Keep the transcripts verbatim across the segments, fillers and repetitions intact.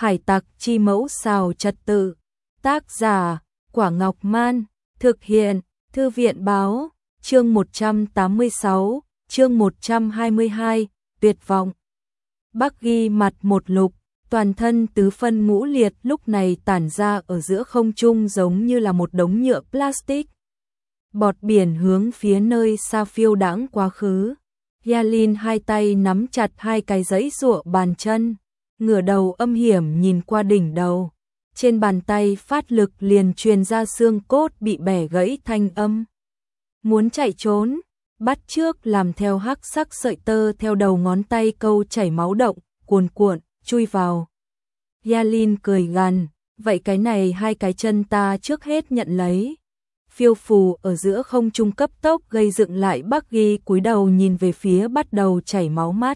Hải tặc chi mẫu xào trật tự. Tác giả, Quả Ngọc Man. Thực hiện, Thư viện Báo. Chương một trăm tám mươi sáu, chương một trăm hai mươi hai, tuyệt vọng. Bắc ghi mặt một lục, toàn thân tứ phân ngũ liệt lúc này tản ra ở giữa không trung giống như là một đống nhựa plastic. Bọt biển hướng phía nơi xa phiêu đãng quá khứ. Yalin hai tay nắm chặt hai cái giấy giụa bàn chân, ngửa đầu âm hiểm nhìn qua đỉnh đầu. Trên bàn tay phát lực liền truyền ra xương cốt bị bẻ gãy thanh âm. Muốn chạy trốn, bắt trước làm theo hắc sắc sợi tơ theo đầu ngón tay câu chảy máu động, cuồn cuộn, chui vào. Yalin cười gằn, vậy cái này hai cái chân ta trước hết nhận lấy. Phiêu phù ở giữa không trung cấp tốc gây dựng lại Bắc Ghi cúi đầu nhìn về phía bắt đầu chảy máu mắt.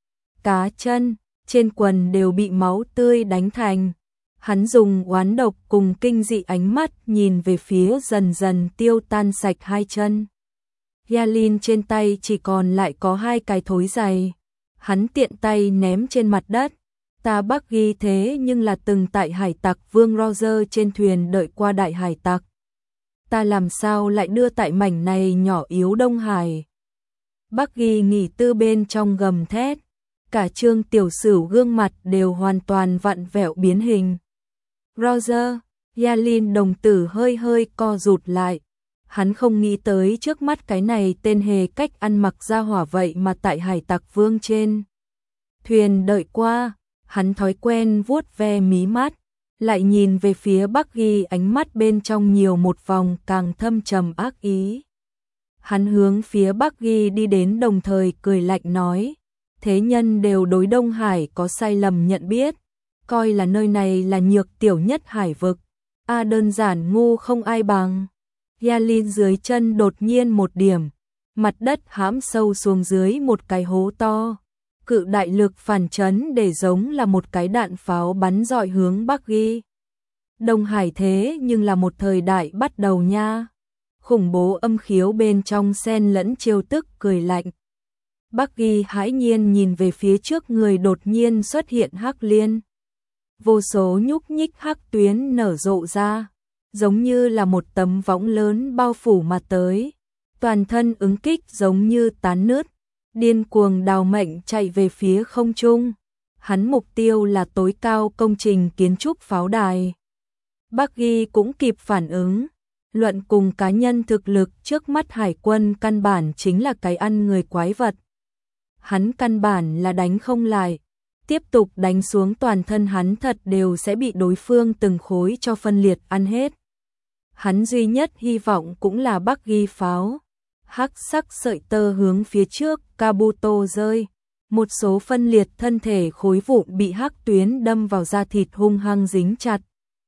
Cá chân, trên quần đều bị máu tươi đánh thành. Hắn dùng oán độc cùng kinh dị ánh mắt nhìn về phía dần dần tiêu tan sạch hai chân. Yalin trên tay chỉ còn lại có hai cái thối giày. Hắn tiện tay ném trên mặt đất. Ta Bắc Ghi thế nhưng là từng tại hải tặc Vương Roger trên thuyền đợi qua đại hải tặc. Ta làm sao lại đưa tại mảnh này nhỏ yếu Đông Hải. Bắc Ghi nghỉ tư bên trong gầm thét. Cả Trương Tiểu Sửu gương mặt đều hoàn toàn vặn vẹo biến hình. Roger, Yalin đồng tử hơi hơi co rụt lại. Hắn không nghĩ tới trước mắt cái này tên hề cách ăn mặc ra hỏa vậy mà tại hải tặc Vương trên thuyền đợi qua. Hắn thói quen vuốt ve mí mắt, lại nhìn về phía Bắc Ghi, ánh mắt bên trong nhiều một vòng càng thâm trầm ác ý. Hắn hướng phía Bắc Ghi đi đến đồng thời cười lạnh nói, thế nhân đều đối Đông Hải có sai lầm nhận biết, coi là nơi này là nhược tiểu nhất hải vực. A à, đơn giản ngu không ai bằng. Yalin dưới chân đột nhiên một điểm, mặt đất hãm sâu xuống dưới một cái hố to. Cự đại lực phản chấn để giống là một cái đạn pháo bắn dọi hướng Bắc Ghi. Đông Hải thế nhưng là một thời đại bắt đầu nha. Khủng bố âm khiếu bên trong xen lẫn trêu tức cười lạnh. Bắc Ghi hãi nhiên nhìn về phía trước người đột nhiên xuất hiện hắc liên. Vô số nhúc nhích hắc tuyến nở rộ ra, giống như là một tấm võng lớn bao phủ mà tới. Toàn thân ứng kích giống như tán nứt. Điên cuồng đào mệnh chạy về phía không trung. Hắn mục tiêu là tối cao công trình kiến trúc pháo đài. Bắc Ghi cũng kịp phản ứng. Luận cùng cá nhân thực lực trước mắt hải quân căn bản chính là cái ăn người quái vật. Hắn căn bản là đánh không lại. Tiếp tục đánh xuống toàn thân hắn thật đều sẽ bị đối phương từng khối cho phân liệt ăn hết. Hắn duy nhất hy vọng cũng là Bắc Ghi pháo. Hắc sắc sợi tơ hướng phía trước, Kabuto rơi. Một số phân liệt thân thể khối vụn bị hắc tuyến đâm vào da thịt hung hăng dính chặt.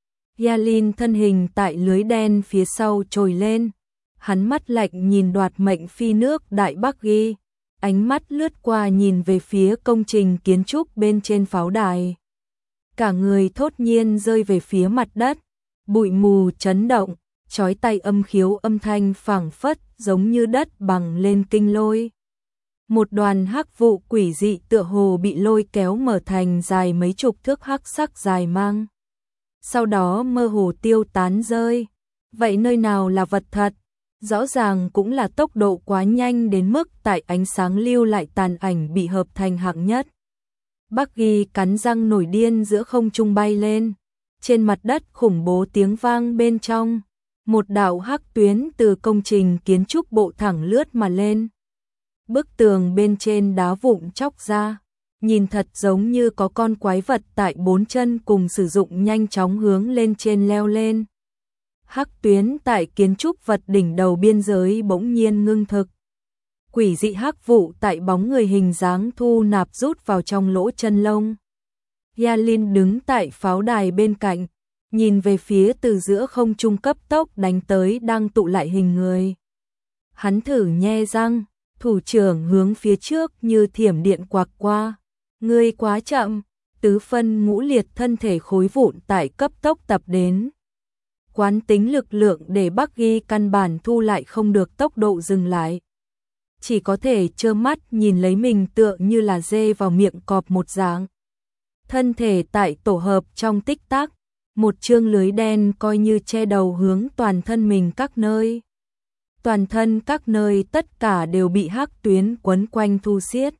Yalin thân hình tại lưới đen phía sau trồi lên. Hắn mắt lạnh nhìn đoạt mệnh phi nước đại Bắc Ghi. Ánh mắt lướt qua nhìn về phía công trình kiến trúc bên trên pháo đài. Cả người thốt nhiên rơi về phía mặt đất. Bụi mù chấn động. Chói tay âm khiếu âm thanh phảng phất giống như đất bằng lên kinh lôi. Một đoàn hắc vụ quỷ dị tựa hồ bị lôi kéo mở thành dài mấy chục thước hắc sắc dài mang. Sau đó mơ hồ tiêu tán rơi. Vậy nơi nào là vật thật? Rõ ràng cũng là tốc độ quá nhanh đến mức tại ánh sáng lưu lại tàn ảnh bị hợp thành hạng nhất. Bắc Ghi cắn răng nổi điên giữa không trung bay lên. Trên mặt đất khủng bố tiếng vang bên trong. Một đạo hắc tuyến từ công trình kiến trúc bộ thẳng lướt mà lên. Bức tường bên trên đá vụn chóc ra, nhìn thật giống như có con quái vật tại bốn chân cùng sử dụng nhanh chóng hướng lên trên leo lên. Hắc tuyến tại kiến trúc vật đỉnh đầu biên giới bỗng nhiên ngưng thực. Quỷ dị hắc vụ tại bóng người hình dáng thu nạp rút vào trong lỗ chân lông. Yalin đứng tại pháo đài bên cạnh. Nhìn về phía từ giữa không trung cấp tốc đánh tới đang tụ lại hình người. Hắn thử nhe răng, thủ trưởng hướng phía trước như thiểm điện quạc qua. Ngươi quá chậm, tứ phân ngũ liệt thân thể khối vụn tại cấp tốc tập đến. Quán tính lực lượng để Bắc Ghi căn bản thu lại không được tốc độ dừng lại. Chỉ có thể trơ mắt nhìn lấy mình tựa như là dê vào miệng cọp một dạng. Thân thể tại tổ hợp trong tích tắc, một chương lưới đen coi như che đầu hướng toàn thân mình các nơi. Toàn thân các nơi tất cả đều bị hắc tuyến quấn quanh thu xiết.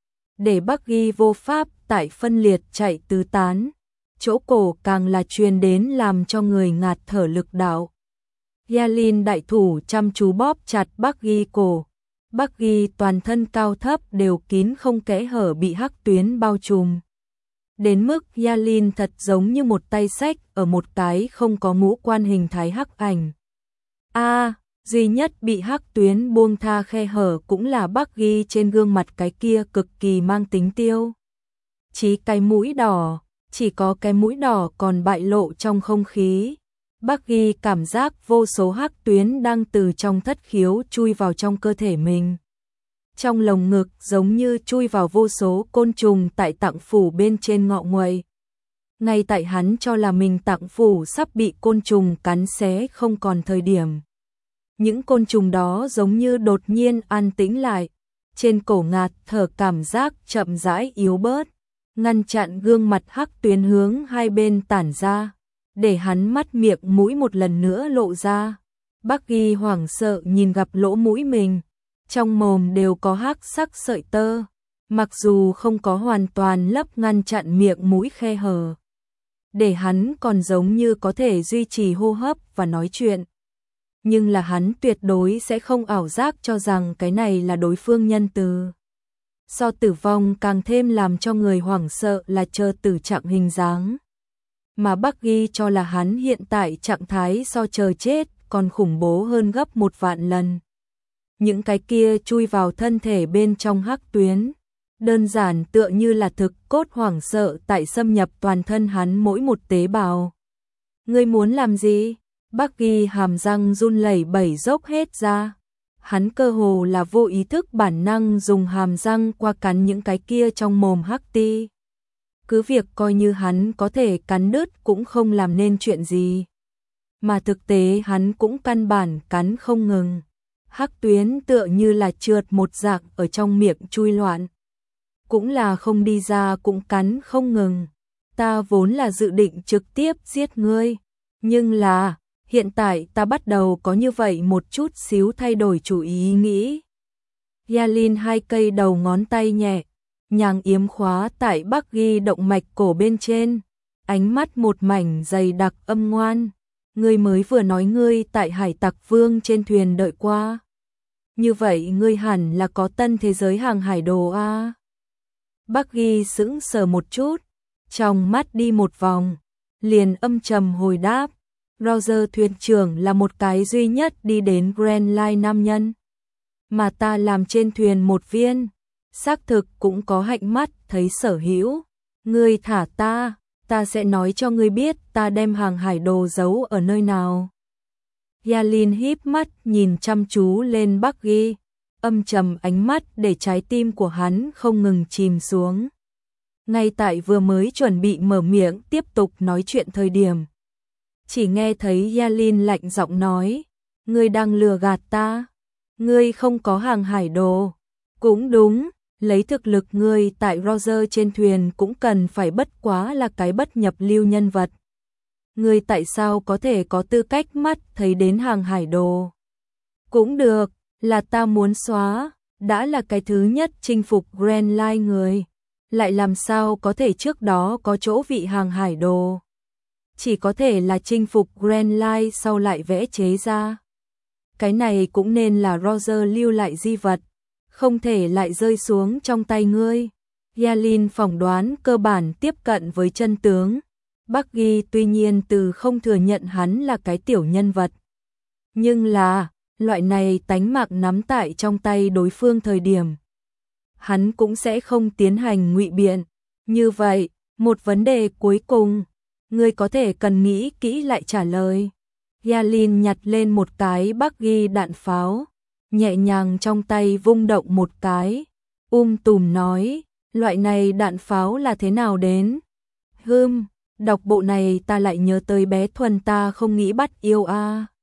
Để Bucky vô pháp tại phân liệt chạy tứ tán, chỗ cổ càng là truyền đến làm cho người ngạt thở lực đạo. Yalin đại thủ chăm chú bóp chặt Bucky cổ. Bucky toàn thân cao thấp đều kín không kẽ hở bị hắc tuyến bao trùm. Đến mức Yalin thật giống như một tay sách ở một cái không có ngũ quan hình thái hắc ảnh. A, à, duy nhất bị hắc tuyến buông tha khe hở cũng là Bucky trên gương mặt cái kia cực kỳ mang tính tiêu. Chỉ cái mũi đỏ, chỉ có cái mũi đỏ còn bại lộ trong không khí. Bucky cảm giác vô số hắc tuyến đang từ trong thất khiếu chui vào trong cơ thể mình. Trong lồng ngực giống như chui vào vô số côn trùng tại tạng phủ bên trên ngọ nguậy. Ngay tại hắn cho là mình tạng phủ sắp bị côn trùng cắn xé không còn thời điểm. Những côn trùng đó giống như đột nhiên an tĩnh lại, trên cổ ngạt thở cảm giác chậm rãi yếu bớt, ngăn chặn gương mặt hắc tuyến hướng hai bên tản ra, để hắn mắt miệng mũi một lần nữa lộ ra. Bucky hoảng sợ nhìn gặp lỗ mũi mình, trong mồm đều có hắc sắc sợi tơ, mặc dù không có hoàn toàn lấp ngăn chặn miệng mũi khe hở, để hắn còn giống như có thể duy trì hô hấp và nói chuyện. Nhưng là hắn tuyệt đối sẽ không ảo giác cho rằng cái này là đối phương nhân từ. So tử vong càng thêm làm cho người hoảng sợ là chờ tử trạng hình dáng. Mà Bucky cho là hắn hiện tại trạng thái so chờ chết còn khủng bố hơn gấp một vạn lần. Những cái kia chui vào thân thể bên trong hắc tuyến, đơn giản tựa như là thực cốt hoảng sợ tại xâm nhập toàn thân hắn mỗi một tế bào. Ngươi muốn làm gì? Bucky hàm răng run lẩy bẩy dốc hết ra. Hắn cơ hồ là vô ý thức bản năng dùng hàm răng qua cắn những cái kia trong mồm hắc ti. Cứ việc coi như hắn có thể cắn đứt cũng không làm nên chuyện gì. Mà thực tế hắn cũng căn bản cắn không ngừng. Hắc tuyến tựa như là trượt một dạng ở trong miệng chui loạn. Cũng là không đi ra cũng cắn không ngừng. Ta vốn là dự định trực tiếp giết ngươi. Nhưng là, hiện tại ta bắt đầu có như vậy một chút xíu thay đổi chủ ý nghĩ. Yalin hai cây đầu ngón tay nhẹ, nhàng yếm khóa tại Bucky động mạch cổ bên trên. Ánh mắt một mảnh dày đặc âm ngoan. Ngươi mới vừa nói ngươi tại Hải Tặc Vương trên thuyền đợi qua. Như vậy ngươi hẳn là có tân thế giới hàng hải đồ a. À? Bucky sững sờ một chút, trong mắt đi một vòng, liền âm trầm hồi đáp. Roger thuyền trưởng là một cái duy nhất đi đến Grand Line nam nhân. Mà ta làm trên thuyền một viên, xác thực cũng có hạnh mắt thấy sở hữu. Ngươi thả ta, ta sẽ nói cho ngươi biết ta đem hàng hải đồ giấu ở nơi nào. Yalin híp mắt nhìn chăm chú lên Bucky, âm trầm ánh mắt để trái tim của hắn không ngừng chìm xuống. Ngay tại vừa mới chuẩn bị mở miệng tiếp tục nói chuyện thời điểm, chỉ nghe thấy Yalin lạnh giọng nói, ngươi đang lừa gạt ta, ngươi không có hàng hải đồ. Cũng đúng, lấy thực lực ngươi tại Roger trên thuyền cũng cần phải bất quá là cái bất nhập lưu nhân vật. Ngươi tại sao có thể có tư cách mắt thấy đến hàng hải đồ? Cũng được, là ta muốn xóa, đã là cái thứ nhất chinh phục Grand Line người, lại làm sao có thể trước đó có chỗ vị hàng hải đồ? Chỉ có thể là chinh phục Grand Line sau lại vẽ chế ra. Cái này cũng nên là Roger lưu lại di vật, không thể lại rơi xuống trong tay ngươi. Yalin phỏng đoán cơ bản tiếp cận với chân tướng. Bucky tuy nhiên từ không thừa nhận hắn là cái tiểu nhân vật. Nhưng là, loại này tánh mạng nắm tại trong tay đối phương thời điểm, hắn cũng sẽ không tiến hành ngụy biện. Như vậy, một vấn đề cuối cùng, ngươi có thể cần nghĩ kỹ lại trả lời. Yalin nhặt lên một cái Bucky đạn pháo, nhẹ nhàng trong tay vung động một cái, um tùm nói, loại này đạn pháo là thế nào đến? Hừm, đọc bộ này ta lại nhớ tới bé Thuần ta không nghĩ bắt yêu a. À.